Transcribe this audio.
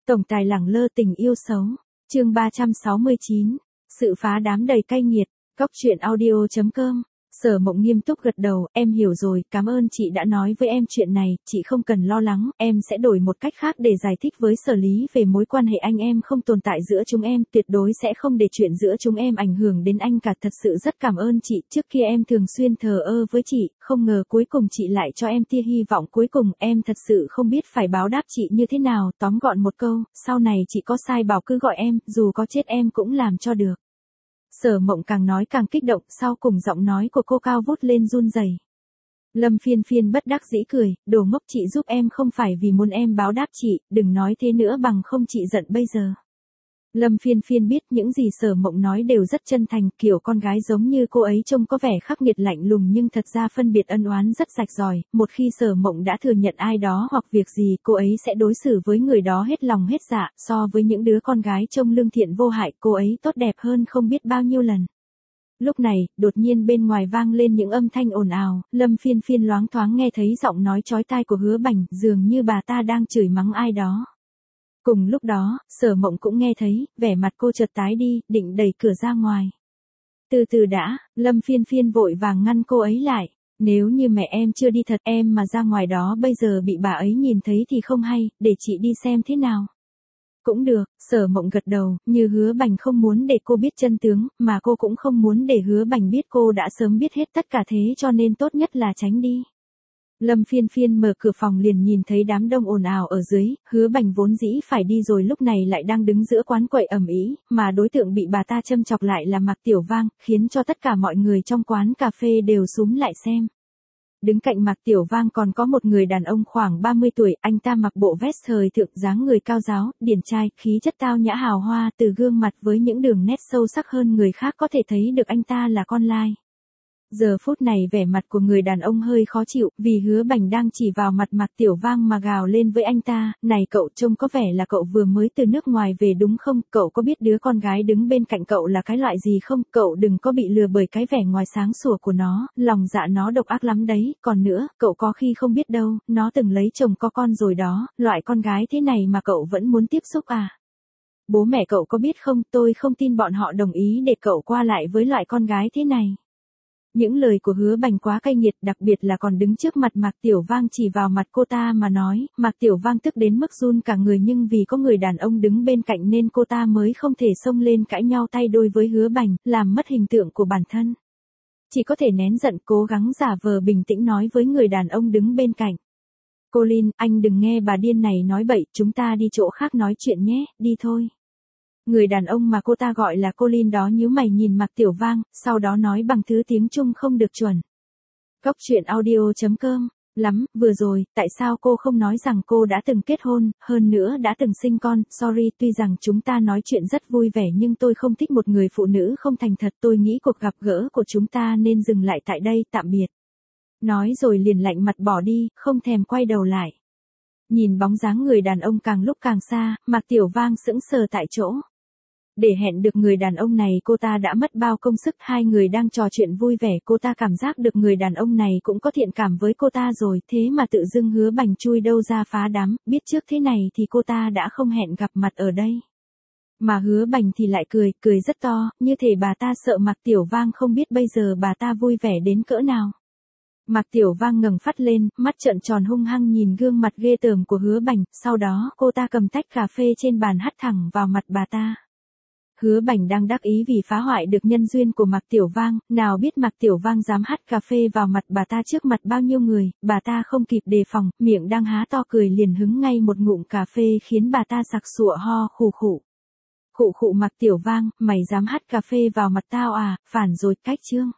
Tổng tài lẳng lơ tình yêu xấu. Chương 369. Sự phá đám đầy cay nghiệt. Góc truyện audio.com. Sở Mộng nghiêm túc gật đầu, em hiểu rồi, cảm ơn chị đã nói với em chuyện này, chị không cần lo lắng, em sẽ đổi một cách khác để giải thích với Sở Lý về mối quan hệ anh em không tồn tại giữa chúng em, tuyệt đối sẽ không để chuyện giữa chúng em ảnh hưởng đến anh cả, thật sự rất cảm ơn chị, trước kia em thường xuyên thờ ơ với chị, không ngờ cuối cùng chị lại cho em tia hy vọng cuối cùng, em thật sự không biết phải báo đáp chị như thế nào, tóm gọn một câu, sau này chị có sai bảo cứ gọi em, dù có chết em cũng làm cho được. Sở Mộng càng nói càng kích động, sau cùng giọng nói của cô cao vút lên run rẩy. Lâm Phiên Phiên bất đắc dĩ cười, đồ ngốc, chị giúp em không phải vì muốn em báo đáp chị, đừng nói thế nữa bằng không chị giận bây giờ. Lâm Phiên Phiên biết những gì Sở Mộng nói đều rất chân thành, kiểu con gái giống như cô ấy trông có vẻ khắc nghiệt lạnh lùng nhưng thật ra phân biệt ân oán rất rạch ròi, một khi Sở Mộng đã thừa nhận ai đó hoặc việc gì cô ấy sẽ đối xử với người đó hết lòng hết dạ, so với những đứa con gái trông lương thiện vô hại cô ấy tốt đẹp hơn không biết bao nhiêu lần. Lúc này, đột nhiên bên ngoài vang lên những âm thanh ồn ào, Lâm Phiên Phiên loáng thoáng nghe thấy giọng nói chói tai của Hứa Bành, dường như bà ta đang chửi mắng ai đó. Cùng lúc đó, Sở Mộng cũng nghe thấy, vẻ mặt cô chợt tái đi, định đẩy cửa ra ngoài. Từ từ đã, Lâm Phiên Phiên vội vàng ngăn cô ấy lại. Nếu như mẹ em chưa đi thật, em mà ra ngoài đó bây giờ bị bà ấy nhìn thấy thì không hay, để chị đi xem thế nào. Cũng được, Sở Mộng gật đầu, như Hứa Bành không muốn để cô biết chân tướng, mà cô cũng không muốn để Hứa Bành biết cô đã sớm biết hết tất cả thế cho nên tốt nhất là tránh đi. Lâm Phiên Phiên mở cửa phòng liền nhìn thấy đám đông ồn ào ở dưới, Hứa Bành vốn dĩ phải đi rồi lúc này lại đang đứng giữa quán quậy ầm ĩ, mà đối tượng bị bà ta châm chọc lại là Mạc Tiểu Vang, khiến cho tất cả mọi người trong quán cà phê đều xúm lại xem. Đứng cạnh Mạc Tiểu Vang còn có một người đàn ông khoảng 30 tuổi, anh ta mặc bộ vest thời thượng dáng người cao ráo, điển trai, khí chất tao nhã hào hoa, từ gương mặt với những đường nét sâu sắc hơn người khác có thể thấy được anh ta là con lai. Giờ phút này vẻ mặt của người đàn ông hơi khó chịu, vì Hứa Bành đang chỉ vào mặt Mạc Tiểu Vang mà gào lên với anh ta, này cậu, trông có vẻ là cậu vừa mới từ nước ngoài về đúng không, cậu có biết đứa con gái đứng bên cạnh cậu là cái loại gì không, cậu đừng có bị lừa bởi cái vẻ ngoài sáng sủa của nó, lòng dạ nó độc ác lắm đấy, còn nữa, cậu có khi không biết đâu, nó từng lấy chồng có con rồi đó, loại con gái thế này mà cậu vẫn muốn tiếp xúc à. Bố mẹ cậu có biết không, tôi không tin bọn họ đồng ý để cậu qua lại với loại con gái thế này. Những lời của Hứa Bành quá cay nghiệt, đặc biệt là còn đứng trước mặt Mạc Tiểu Vang chỉ vào mặt cô ta mà nói, Mạc Tiểu Vang tức đến mức run cả người nhưng vì có người đàn ông đứng bên cạnh nên cô ta mới không thể xông lên cãi nhau tay đôi với Hứa Bành, làm mất hình tượng của bản thân. Chỉ có thể nén giận cố gắng giả vờ bình tĩnh nói với người đàn ông đứng bên cạnh. Colin, anh đừng nghe bà điên này nói bậy, chúng ta đi chỗ khác nói chuyện nhé, đi thôi. Người đàn ông mà cô ta gọi là Colin đó nhíu mày nhìn Mạc Tiểu Vang, sau đó nói bằng thứ tiếng Trung không được chuẩn. Góc truyện audio.com. Lắm, vừa rồi, tại sao cô không nói rằng cô đã từng kết hôn, hơn nữa đã từng sinh con, sorry, tuy rằng chúng ta nói chuyện rất vui vẻ nhưng tôi không thích một người phụ nữ không thành thật, tôi nghĩ cuộc gặp gỡ của chúng ta nên dừng lại tại đây, tạm biệt. Nói rồi liền lạnh mặt bỏ đi, không thèm quay đầu lại. Nhìn bóng dáng người đàn ông càng lúc càng xa, Mạc Tiểu Vang sững sờ tại chỗ. Để hẹn được người đàn ông này cô ta đã mất bao công sức, hai người đang trò chuyện vui vẻ, cô ta cảm giác được người đàn ông này cũng có thiện cảm với cô ta rồi, thế mà tự dưng Hứa Bành chui đâu ra phá đám, biết trước thế này thì cô ta đã không hẹn gặp mặt ở đây. Mà Hứa Bành thì lại cười, cười rất to, như thể bà ta sợ Mạc Tiểu Vang không biết bây giờ bà ta vui vẻ đến cỡ nào. Mạc Tiểu Vang ngẩng phát lên, mắt trợn tròn hung hăng nhìn gương mặt ghê tởm của Hứa Bành, sau đó cô ta cầm tách cà phê trên bàn hắt thẳng vào mặt bà ta. Hứa Bành đang đắc ý vì phá hoại được nhân duyên của Mạc Tiểu Vang, nào biết Mạc Tiểu Vang dám hắt cà phê vào mặt bà ta trước mặt bao nhiêu người, bà ta không kịp đề phòng, miệng đang há to cười liền hứng ngay một ngụm cà phê khiến bà ta sặc sụa ho khụ khụ. Khụ khụ Mạc Tiểu Vang, mày dám hắt cà phê vào mặt tao à, phản rồi, cách chương.